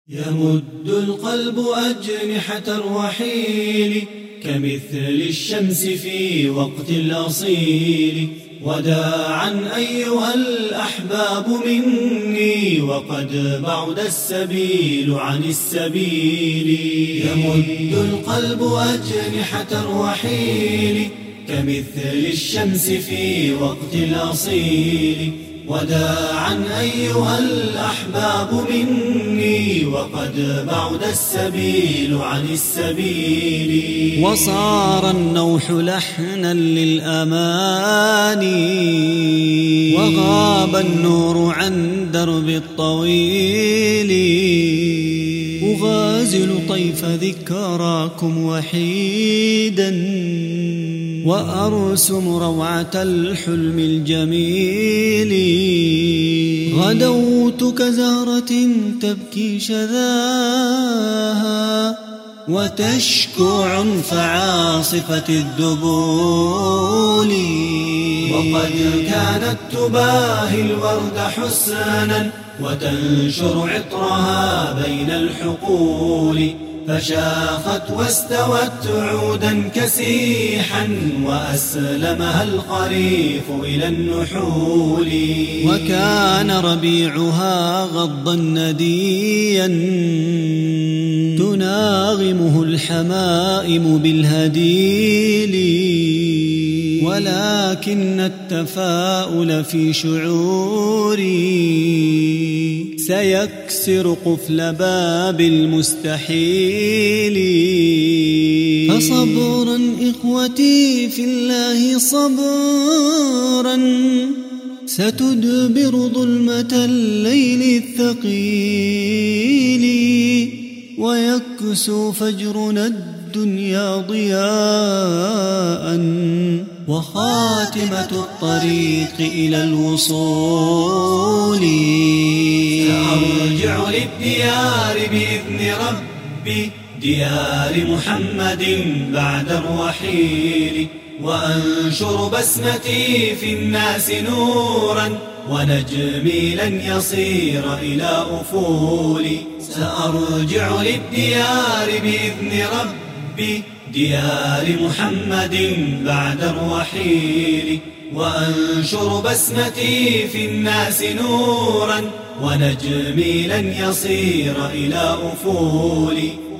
يمد القلب أجنحة الرحيل كمثل الشمس في وقت الأصيل، وداعا أيها الأحباب مني وقد بعد السبيل عن السبيل. يمد القلب أجنحة الرحيل كمثل الشمس في وقت الأصيل، وداعا أيها الأحباب مني وقد بعد السبيل عن السبيل. وصار النوح لحنا للأماني، وغاب النور عن درب الطويل. أغازل طيف ذكراكم وحيدا، وأرسم روعة الحلم الجميل. غدوت كزهرة تبكي شذاها، وتشكو عنف عاصفة الذبول. وقد كانت تباهي الورد حسنا وتنشر عطرها بين الحقول، فشاخت واستوت عودا كسيحا وأسلمها الخريف إلى النحول. وكان ربيعها غضا نديا، تناغمه الحمائم بالهديل. ولكن التفاؤل في شعوري سيكسر قفل باب المستحيل. فصبرا إخوتي في الله صبرا، ستدبر ظلمة الليل الثقيل، ويكسو فجرنا الدنيا ضياء، وخاتمة الطريق إلى الوصول. سأرجع للديار بإذن ربي، ديار محمد بعد الرحيل، وأنشر بسمتي في الناس نورا، ونجمي لن يصير إلى أفول. سأرجع للديار بإذن ربي، ديار محمد بعد الرحيل، وأنشر بسمتي في الناس نورا، ونجمي لن يصير إلى أفول.